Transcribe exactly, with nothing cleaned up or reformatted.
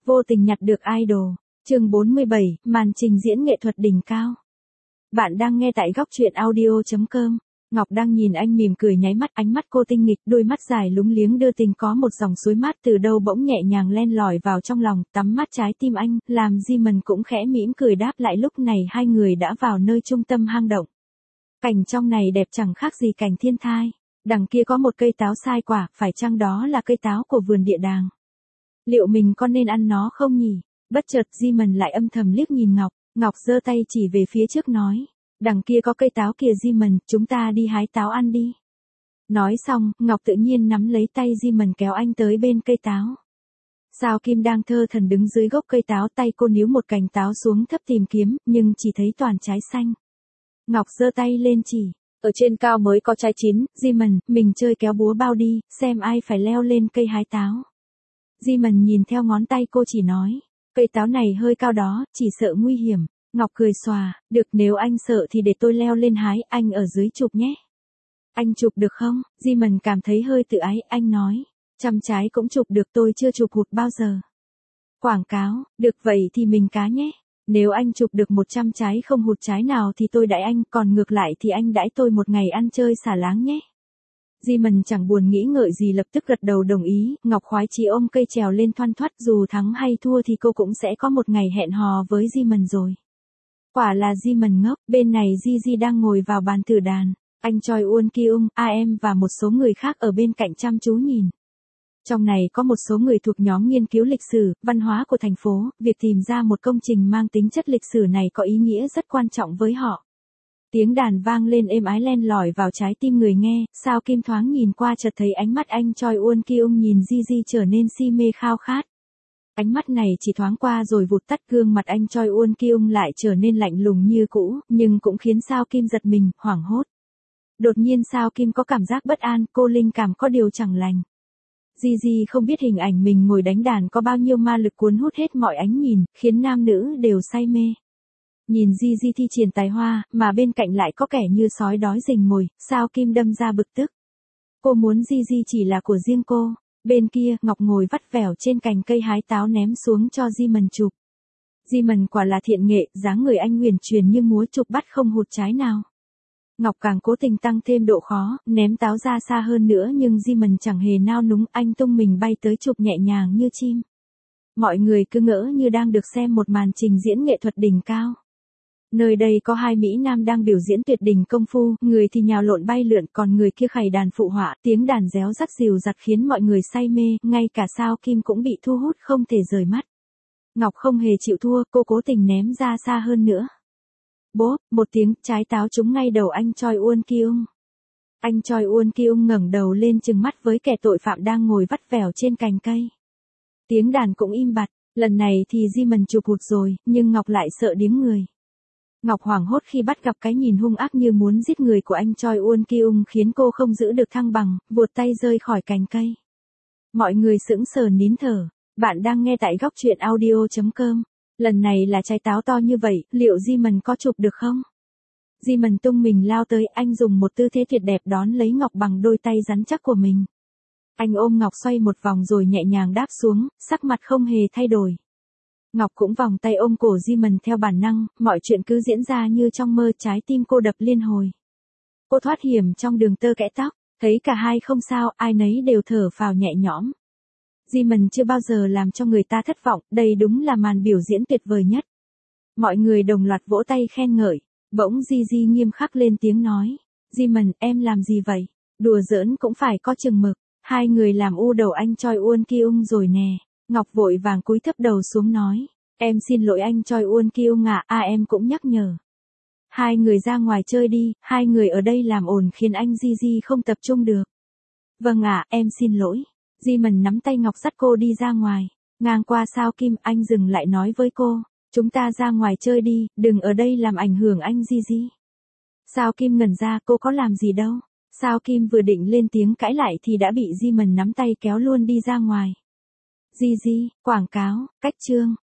Vô tình nhặt được idol. Chương bốn mươi bảy, màn trình diễn nghệ thuật đỉnh cao. Bạn đang nghe tại góc truyện audio chấm com. Ngọc đang nhìn anh mỉm cười nháy mắt, ánh mắt cô tinh nghịch, đôi mắt dài lúng liếng đưa tình, có một dòng suối mát từ đâu bỗng nhẹ nhàng len lỏi vào trong lòng, tắm mát trái tim anh, làm Jimin cũng khẽ mỉm cười đáp lại. Lúc này hai người đã vào nơi trung tâm hang động. Cảnh trong này đẹp chẳng khác gì cảnh thiên thai. Đằng kia có một cây táo sai quả, phải chăng đó là cây táo của vườn địa đàng? Liệu mình có nên ăn nó không nhỉ? Bất chợt Jimin lại âm thầm liếc nhìn Ngọc, Ngọc giơ tay chỉ về phía trước nói, đằng kia có cây táo kìa Jimin, chúng ta đi hái táo ăn đi. Nói xong, Ngọc tự nhiên nắm lấy tay Jimin kéo anh tới bên cây táo. Sao Kim đang thơ thần đứng dưới gốc cây táo, tay cô níu một cành táo xuống thấp tìm kiếm, nhưng chỉ thấy toàn trái xanh. Ngọc giơ tay lên chỉ, ở trên cao mới có trái chín, Jimin, mình chơi kéo búa bao đi, xem ai phải leo lên cây hái táo. Jimin nhìn theo ngón tay cô chỉ nói, cây táo này hơi cao đó, chỉ sợ nguy hiểm. Ngọc cười xòa, được, nếu anh sợ thì để tôi leo lên hái, anh ở dưới chụp nhé. Anh chụp được không? Jimin cảm thấy hơi tự ái, anh nói, trăm trái cũng chụp được, tôi chưa chụp hụt bao giờ. Quảng cáo, được vậy thì mình cá nhé. Nếu anh chụp được một trăm trái không hụt trái nào thì tôi đãi anh, còn ngược lại thì anh đãi tôi một ngày ăn chơi xả láng nhé. Jimin chẳng buồn nghĩ ngợi gì lập tức gật đầu đồng ý, Ngọc khoái chí ôm cây trèo lên thoăn thoắt, dù thắng hay thua thì cô cũng sẽ có một ngày hẹn hò với Jimin rồi. Quả là Jimin ngốc, bên này Gigi đang ngồi vào bàn thử đàn, anh Choi Won Kyung, a em và một số người khác ở bên cạnh chăm chú nhìn. Trong này có một số người thuộc nhóm nghiên cứu lịch sử, văn hóa của thành phố, việc tìm ra một công trình mang tính chất lịch sử này có ý nghĩa rất quan trọng với họ. Tiếng đàn vang lên êm ái len lỏi vào trái tim người nghe, Sao Kim thoáng nhìn qua chợt thấy ánh mắt anh Choi Won Kyung nhìn Gigi trở nên si mê khao khát. Ánh mắt này chỉ thoáng qua rồi vụt tắt, gương mặt anh Choi Won Kyung lại trở nên lạnh lùng như cũ, nhưng cũng khiến Sao Kim giật mình, hoảng hốt. Đột nhiên Sao Kim có cảm giác bất an, cô linh cảm có điều chẳng lành. Gigi không biết hình ảnh mình ngồi đánh đàn có bao nhiêu ma lực cuốn hút hết mọi ánh nhìn, khiến nam nữ đều say mê. Nhìn Gigi thi triển tài hoa, mà bên cạnh lại có kẻ như sói đói rình mồi, Sao Kim đâm ra bực tức. Cô muốn Gigi chỉ là của riêng cô. Bên kia, Ngọc ngồi vắt vẻo trên cành cây hái táo ném xuống cho Jimin chụp. Jimin quả là thiện nghệ, dáng người anh huyền truyền như múa chụp bắt không hụt trái nào. Ngọc càng cố tình tăng thêm độ khó, ném táo ra xa hơn nữa nhưng Jimin chẳng hề nao núng, anh tung mình bay tới chụp nhẹ nhàng như chim. Mọi người cứ ngỡ như đang được xem một màn trình diễn nghệ thuật đỉnh cao. Nơi đây có hai mỹ nam đang biểu diễn tuyệt đỉnh công phu, người thì nhào lộn bay lượn, còn người kia khày đàn phụ họa, tiếng đàn réo rắt dìu dặt khiến mọi người say mê, ngay cả Sao Kim cũng bị thu hút không thể rời mắt. Ngọc không hề chịu thua, cô cố tình ném ra xa hơn nữa. Bốp, một tiếng, trái táo trúng ngay đầu anh Choi Won Kyung. Anh Choi Won Kyung ngẩng đầu lên trừng mắt với kẻ tội phạm đang ngồi vắt vẻo trên cành cây. Tiếng đàn cũng im bặt, lần này thì Jimin chụp hụt rồi, nhưng Ngọc lại sợ điếng người. Ngọc hoảng hốt khi bắt gặp cái nhìn hung ác như muốn giết người của anh Choi Won Kyung khiến cô không giữ được thăng bằng, vuột tay rơi khỏi cành cây. Mọi người sững sờ nín thở. Bạn đang nghe tại góc truyện audio chấm com. Lần này là trái táo to như vậy, liệu Jimin có chụp được không? Jimin tung mình lao tới, anh dùng một tư thế tuyệt đẹp đón lấy Ngọc bằng đôi tay rắn chắc của mình. Anh ôm Ngọc xoay một vòng rồi nhẹ nhàng đáp xuống, sắc mặt không hề thay đổi. Ngọc cũng vòng tay ôm cổ Jimin theo bản năng, mọi chuyện cứ diễn ra như trong mơ, trái tim cô đập liên hồi. Cô thoát hiểm trong đường tơ kẽ tóc, thấy cả hai không sao, ai nấy đều thở phào nhẹ nhõm. Jimin chưa bao giờ làm cho người ta thất vọng, đây đúng là màn biểu diễn tuyệt vời nhất. Mọi người đồng loạt vỗ tay khen ngợi, bỗng Gigi nghiêm khắc lên tiếng nói, Jimin, em làm gì vậy? Đùa giỡn cũng phải có chừng mực, hai người làm u đầu anh Choi Won Kyung rồi nè. Ngọc vội vàng cúi thấp đầu xuống nói, em xin lỗi anh Choi Won Kyung ạ, à, em cũng nhắc nhở. Hai người ra ngoài chơi đi, hai người ở đây làm ồn khiến anh Gigi không tập trung được. Vâng ạ, em xin lỗi. Jimin nắm tay Ngọc dắt cô đi ra ngoài. Ngang qua Sao Kim, anh dừng lại nói với cô, chúng ta ra ngoài chơi đi, đừng ở đây làm ảnh hưởng anh Gigi. Sao Kim ngẩn ra, cô có làm gì đâu. Sao Kim vừa định lên tiếng cãi lại thì đã bị Jimin nắm tay kéo luôn đi ra ngoài. Gigi, quảng cáo, cách chương.